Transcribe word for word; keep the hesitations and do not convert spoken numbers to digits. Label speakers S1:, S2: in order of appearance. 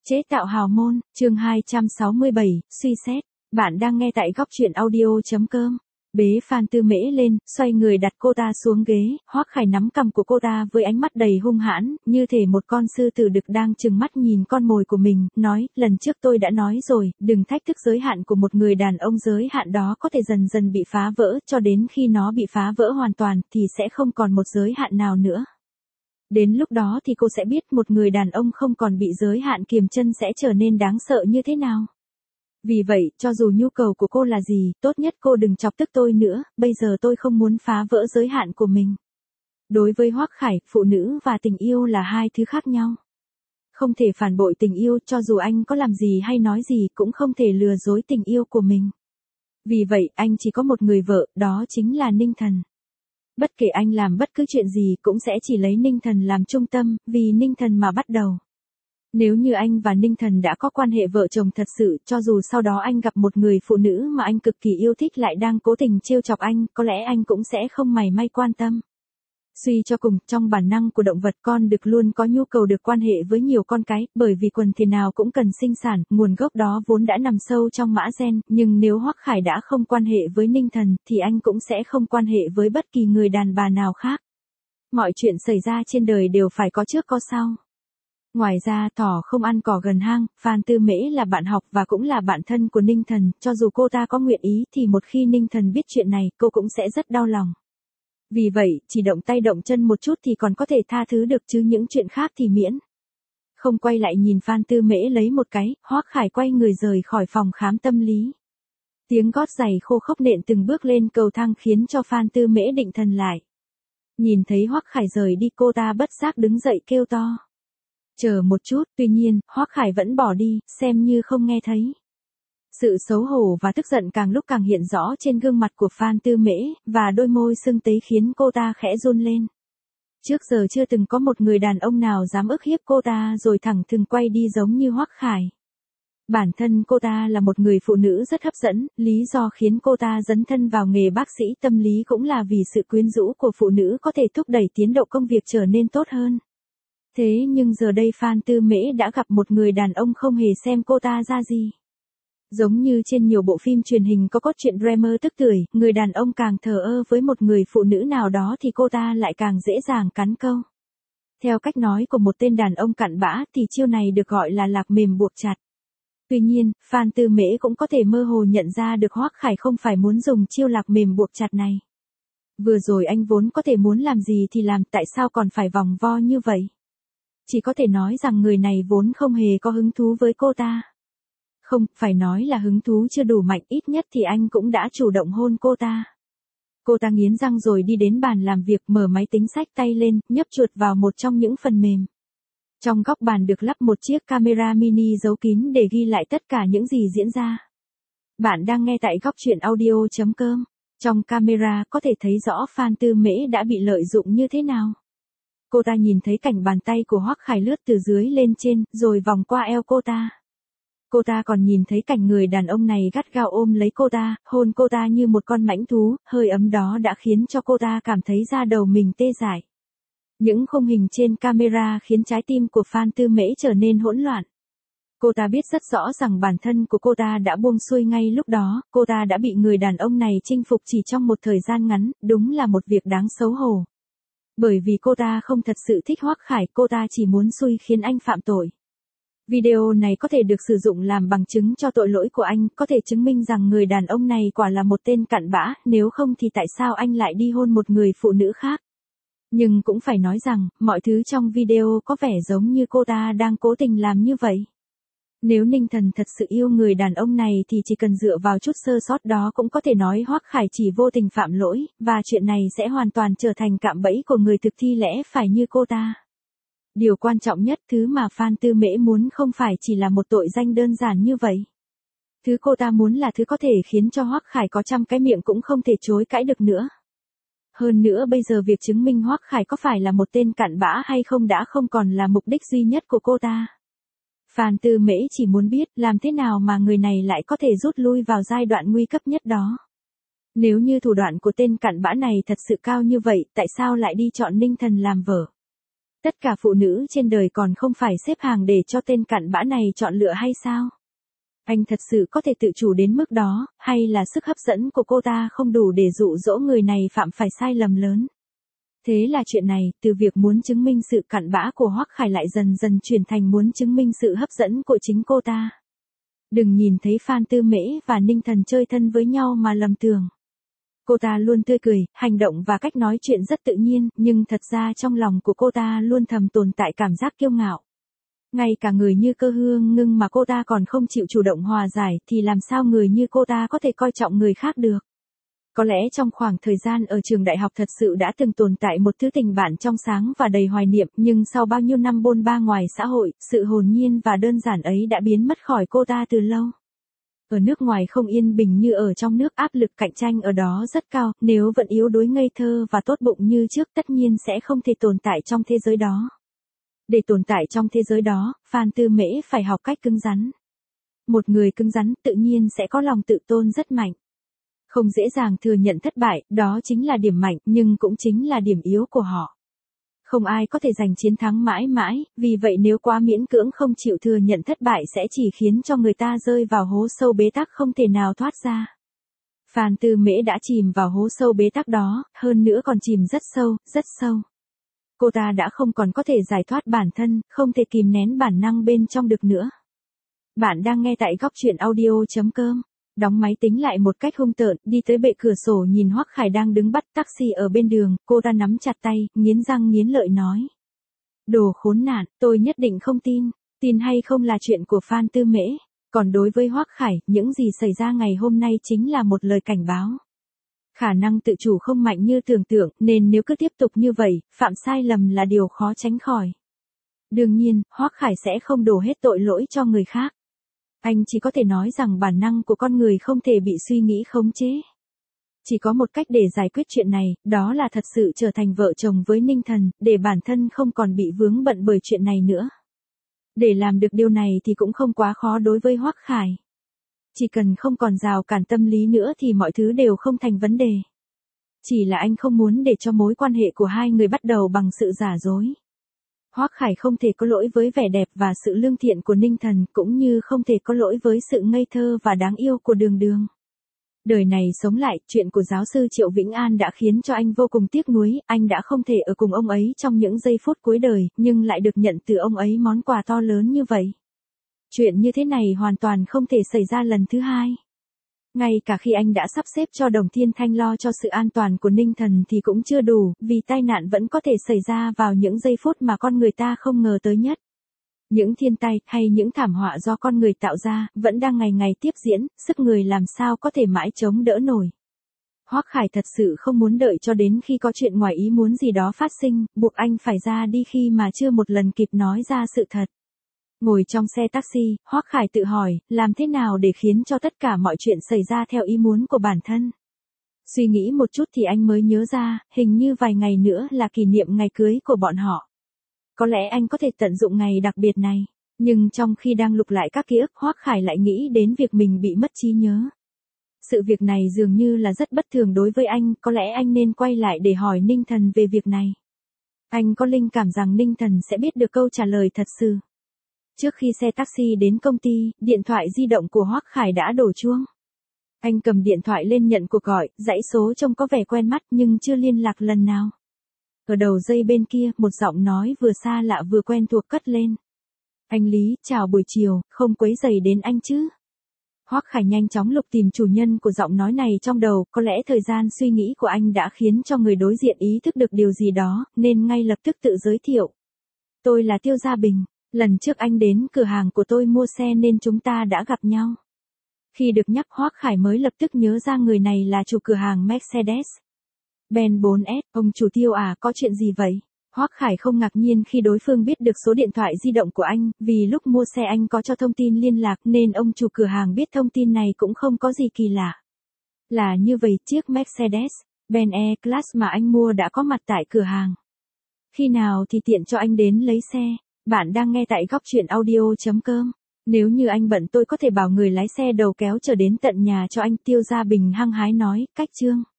S1: Chế tạo hào môn, chương hai trăm sáu mươi bảy, suy xét. Bạn đang nghe tại góc truyện audio.com. Bế Phan Tư Mễ lên, xoay người đặt cô ta xuống ghế, Hoắc Khải nắm cằm của cô ta với ánh mắt đầy hung hãn, như thể một con sư tử đực đang trừng mắt nhìn con mồi của mình, nói, lần trước tôi đã nói rồi, đừng thách thức giới hạn của một người đàn ông, giới hạn đó có thể dần dần bị phá vỡ, cho đến khi nó bị phá vỡ hoàn toàn, thì sẽ không còn một giới hạn nào nữa. Đến lúc đó thì cô sẽ biết một người đàn ông không còn bị giới hạn kiềm chân sẽ trở nên đáng sợ như thế nào. Vì vậy, cho dù nhu cầu của cô là gì, tốt nhất cô đừng chọc tức tôi nữa, bây giờ tôi không muốn phá vỡ giới hạn của mình. Đối với Hoắc Khải, phụ nữ và tình yêu là hai thứ khác nhau. Không thể phản bội tình yêu, cho dù anh có làm gì hay nói gì cũng không thể lừa dối tình yêu của mình. Vì vậy, anh chỉ có một người vợ, đó chính là Ninh Thần. Bất kể anh làm bất cứ chuyện gì cũng sẽ chỉ lấy Ninh Thần làm trung tâm, vì Ninh Thần mà bắt đầu. Nếu như anh và Ninh Thần đã có quan hệ vợ chồng thật sự, cho dù sau đó anh gặp một người phụ nữ mà anh cực kỳ yêu thích lại đang cố tình trêu chọc anh, có lẽ anh cũng sẽ không mảy may quan tâm. Suy cho cùng, trong bản năng của động vật, con đực luôn có nhu cầu được quan hệ với nhiều con cái, bởi vì quần thể nào cũng cần sinh sản, nguồn gốc đó vốn đã nằm sâu trong mã gen, nhưng nếu Hoắc Khải đã không quan hệ với Ninh Thần, thì anh cũng sẽ không quan hệ với bất kỳ người đàn bà nào khác. Mọi chuyện xảy ra trên đời đều phải có trước có sau. Ngoài ra, thỏ không ăn cỏ gần hang, Phan Tư Mễ là bạn học và cũng là bạn thân của Ninh Thần, cho dù cô ta có nguyện ý thì một khi Ninh Thần biết chuyện này, cô cũng sẽ rất đau lòng. Vì vậy, chỉ động tay động chân một chút thì còn có thể tha thứ được chứ những chuyện khác thì miễn. Không quay lại nhìn Phan Tư Mễ lấy một cái, Hoắc Khải quay người rời khỏi phòng khám tâm lý. Tiếng gót giày khô khốc nện từng bước lên cầu thang khiến cho Phan Tư Mễ định thần lại. Nhìn thấy Hoắc Khải rời đi, cô ta bất giác đứng dậy kêu to. Chờ một chút, tuy nhiên, Hoắc Khải vẫn bỏ đi, xem như không nghe thấy. Sự xấu hổ và tức giận càng lúc càng hiện rõ trên gương mặt của Phan Tư Mễ, và đôi môi sưng tấy khiến cô ta khẽ run lên. Trước giờ chưa từng có một người đàn ông nào dám ức hiếp cô ta rồi thẳng thừng quay đi giống như Hoắc Khải. Bản thân cô ta là một người phụ nữ rất hấp dẫn, lý do khiến cô ta dấn thân vào nghề bác sĩ tâm lý cũng là vì sự quyến rũ của phụ nữ có thể thúc đẩy tiến độ công việc trở nên tốt hơn. Thế nhưng giờ đây Phan Tư Mễ đã gặp một người đàn ông không hề xem cô ta ra gì. Giống như trên nhiều bộ phim truyền hình có cốt truyện Dreamer tức tưởi, người đàn ông càng thờ ơ với một người phụ nữ nào đó thì cô ta lại càng dễ dàng cắn câu. Theo cách nói của một tên đàn ông cặn bã thì chiêu này được gọi là lạc mềm buộc chặt. Tuy nhiên, Phan Tư Mễ cũng có thể mơ hồ nhận ra được Hoắc Khải không phải muốn dùng chiêu lạc mềm buộc chặt này. Vừa rồi anh vốn có thể muốn làm gì thì làm, tại sao còn phải vòng vo như vậy? Chỉ có thể nói rằng người này vốn không hề có hứng thú với cô ta. Không, phải nói là hứng thú chưa đủ mạnh, ít nhất thì anh cũng đã chủ động hôn cô ta. Cô ta nghiến răng rồi đi đến bàn làm việc, mở máy tính xách tay lên, nhấp chuột vào một trong những phần mềm. Trong góc bàn được lắp một chiếc camera mini giấu kín để ghi lại tất cả những gì diễn ra. Bạn đang nghe tại góc truyện audio.com. Trong camera có thể thấy rõ Phan Tư Mễ đã bị lợi dụng như thế nào. Cô ta nhìn thấy cảnh bàn tay của Hoắc Khải lướt từ dưới lên trên, rồi vòng qua eo cô ta. Cô ta còn nhìn thấy cảnh người đàn ông này gắt gao ôm lấy cô ta, hôn cô ta như một con mãnh thú, hơi ấm đó đã khiến cho cô ta cảm thấy da đầu mình tê dại. Những khung hình trên camera khiến trái tim của Phan Tư Mễ trở nên hỗn loạn. Cô ta biết rất rõ rằng bản thân của cô ta đã buông xuôi ngay lúc đó, cô ta đã bị người đàn ông này chinh phục chỉ trong một thời gian ngắn, đúng là một việc đáng xấu hổ. Bởi vì cô ta không thật sự thích Hoắc Khải, cô ta chỉ muốn xui khiến anh phạm tội. Video này có thể được sử dụng làm bằng chứng cho tội lỗi của anh, có thể chứng minh rằng người đàn ông này quả là một tên cặn bã, nếu không thì tại sao anh lại đi hôn một người phụ nữ khác. Nhưng cũng phải nói rằng, mọi thứ trong video có vẻ giống như cô ta đang cố tình làm như vậy. Nếu Ninh Thần thật sự yêu người đàn ông này thì chỉ cần dựa vào chút sơ sót đó cũng có thể nói Hoắc Khải chỉ vô tình phạm lỗi, và chuyện này sẽ hoàn toàn trở thành cạm bẫy của người thực thi lẽ phải như cô ta. Điều quan trọng nhất, thứ mà Phan Tư Mễ muốn không phải chỉ là một tội danh đơn giản như vậy. Thứ cô ta muốn là thứ có thể khiến cho Hoắc Khải có trăm cái miệng cũng không thể chối cãi được nữa. Hơn nữa bây giờ việc chứng minh Hoắc Khải có phải là một tên cặn bã hay không đã không còn là mục đích duy nhất của cô ta. Phan Tư Mễ chỉ muốn biết làm thế nào mà người này lại có thể rút lui vào giai đoạn nguy cấp nhất đó. Nếu như thủ đoạn của tên cặn bã này thật sự cao như vậy, tại sao lại đi chọn Ninh Thần làm vợ? Tất cả phụ nữ trên đời còn không phải xếp hàng để cho tên cặn bã này chọn lựa hay sao? Anh thật sự có thể tự chủ đến mức đó, hay là sức hấp dẫn của cô ta không đủ để dụ dỗ người này phạm phải sai lầm lớn? Thế là chuyện này, từ việc muốn chứng minh sự cặn bã của Hoắc Khải lại dần dần chuyển thành muốn chứng minh sự hấp dẫn của chính cô ta. Đừng nhìn thấy Phan Tư Mễ và Ninh Thần chơi thân với nhau mà lầm tưởng. Cô ta luôn tươi cười, hành động và cách nói chuyện rất tự nhiên, nhưng thật ra trong lòng của cô ta luôn thầm tồn tại cảm giác kiêu ngạo. Ngay cả người như Cơ Hương Ngưng mà cô ta còn không chịu chủ động hòa giải thì làm sao người như cô ta có thể coi trọng người khác được. Có lẽ trong khoảng thời gian ở trường đại học thật sự đã từng tồn tại một thứ tình bạn trong sáng và đầy hoài niệm, nhưng sau bao nhiêu năm bôn ba ngoài xã hội, sự hồn nhiên và đơn giản ấy đã biến mất khỏi cô ta từ lâu. Ở nước ngoài không yên bình như ở trong nước, áp lực cạnh tranh ở đó rất cao, nếu vẫn yếu đuối ngây thơ và tốt bụng như trước tất nhiên sẽ không thể tồn tại trong thế giới đó. Để tồn tại trong thế giới đó, Phan Tư Mễ phải học cách cứng rắn. Một người cứng rắn tự nhiên sẽ có lòng tự tôn rất mạnh. Không dễ dàng thừa nhận thất bại, đó chính là điểm mạnh, nhưng cũng chính là điểm yếu của họ. Không ai có thể giành chiến thắng mãi mãi, vì vậy nếu quá miễn cưỡng không chịu thừa nhận thất bại sẽ chỉ khiến cho người ta rơi vào hố sâu bế tắc không thể nào thoát ra. Phan Tư Mễ đã chìm vào hố sâu bế tắc đó, hơn nữa còn chìm rất sâu, rất sâu. Cô ta đã không còn có thể giải thoát bản thân, không thể kìm nén bản năng bên trong được nữa. Bạn đang nghe tại góc truyện audio chấm com. Đóng máy tính lại một cách hung tợn, đi tới bệ cửa sổ nhìn Hoắc Khải đang đứng bắt taxi ở bên đường, cô ta nắm chặt tay, nghiến răng nghiến lợi nói. Đồ khốn nạn, tôi nhất định không tin, tin hay không là chuyện của Phan Tư Mễ, còn đối với Hoắc Khải, những gì xảy ra ngày hôm nay chính là một lời cảnh báo. Khả năng tự chủ không mạnh như tưởng tượng, nên nếu cứ tiếp tục như vậy, phạm sai lầm là điều khó tránh khỏi. Đương nhiên, Hoắc Khải sẽ không đổ hết tội lỗi cho người khác. Anh chỉ có thể nói rằng bản năng của con người không thể bị suy nghĩ khống chế. Chỉ có một cách để giải quyết chuyện này, đó là thật sự trở thành vợ chồng với Ninh Thần, để bản thân không còn bị vướng bận bởi chuyện này nữa. Để làm được điều này thì cũng không quá khó đối với Hoắc Khải. Chỉ cần không còn rào cản tâm lý nữa thì mọi thứ đều không thành vấn đề. Chỉ là anh không muốn để cho mối quan hệ của hai người bắt đầu bằng sự giả dối. Hoắc Khải không thể có lỗi với vẻ đẹp và sự lương thiện của Ninh Thần, cũng như không thể có lỗi với sự ngây thơ và đáng yêu của Đường Đường. Đời này sống lại, chuyện của giáo sư Triệu Vĩnh An đã khiến cho anh vô cùng tiếc nuối, anh đã không thể ở cùng ông ấy trong những giây phút cuối đời, nhưng lại được nhận từ ông ấy món quà to lớn như vậy. Chuyện như thế này hoàn toàn không thể xảy ra lần thứ hai. Ngay cả khi anh đã sắp xếp cho Đồng Thiên Thanh lo cho sự an toàn của Ninh Thần thì cũng chưa đủ, vì tai nạn vẫn có thể xảy ra vào những giây phút mà con người ta không ngờ tới nhất. Những thiên tai hay những thảm họa do con người tạo ra vẫn đang ngày ngày tiếp diễn, sức người làm sao có thể mãi chống đỡ nổi. Hoắc Khải thật sự không muốn đợi cho đến khi có chuyện ngoài ý muốn gì đó phát sinh, buộc anh phải ra đi khi mà chưa một lần kịp nói ra sự thật. Ngồi trong xe taxi, Hoắc Khải tự hỏi, làm thế nào để khiến cho tất cả mọi chuyện xảy ra theo ý muốn của bản thân. Suy nghĩ một chút thì anh mới nhớ ra, hình như vài ngày nữa là kỷ niệm ngày cưới của bọn họ. Có lẽ anh có thể tận dụng ngày đặc biệt này, nhưng trong khi đang lục lại các ký ức, Hoắc Khải lại nghĩ đến việc mình bị mất trí nhớ. Sự việc này dường như là rất bất thường đối với anh, có lẽ anh nên quay lại để hỏi Ninh Thần về việc này. Anh có linh cảm rằng Ninh Thần sẽ biết được câu trả lời thật sự. Trước khi xe taxi đến công ty, điện thoại di động của Hoắc Khải đã đổ chuông. Anh cầm điện thoại lên nhận cuộc gọi, dãy số trông có vẻ quen mắt nhưng chưa liên lạc lần nào. Ở đầu dây bên kia, một giọng nói vừa xa lạ vừa quen thuộc cất lên. Anh Lý, chào buổi chiều, không quấy rầy đến anh chứ? Hoắc Khải nhanh chóng lục tìm chủ nhân của giọng nói này trong đầu, có lẽ thời gian suy nghĩ của anh đã khiến cho người đối diện ý thức được điều gì đó, nên ngay lập tức tự giới thiệu. Tôi là Tiêu Gia Bình. Lần trước anh đến cửa hàng của tôi mua xe nên chúng ta đã gặp nhau. Khi được nhắc, Hoắc Khải mới lập tức nhớ ra người này là chủ cửa hàng Mercedes Benz bốn S. Ông chủ Tiêu à, có chuyện gì vậy? Hoắc Khải không ngạc nhiên khi đối phương biết được số điện thoại di động của anh, vì lúc mua xe anh có cho thông tin liên lạc nên ông chủ cửa hàng biết thông tin này cũng không có gì kỳ lạ. Là như vậy, chiếc Mercedes Benz E-Class mà anh mua đã có mặt tại cửa hàng. Khi nào thì tiện cho anh đến lấy xe? Bạn đang nghe tại góc truyện audio chấm com. Nếu như anh bận tôi có thể bảo người lái xe đầu kéo trở đến tận nhà cho anh. Tiêu Gia Bình hăng hái nói, cách chương.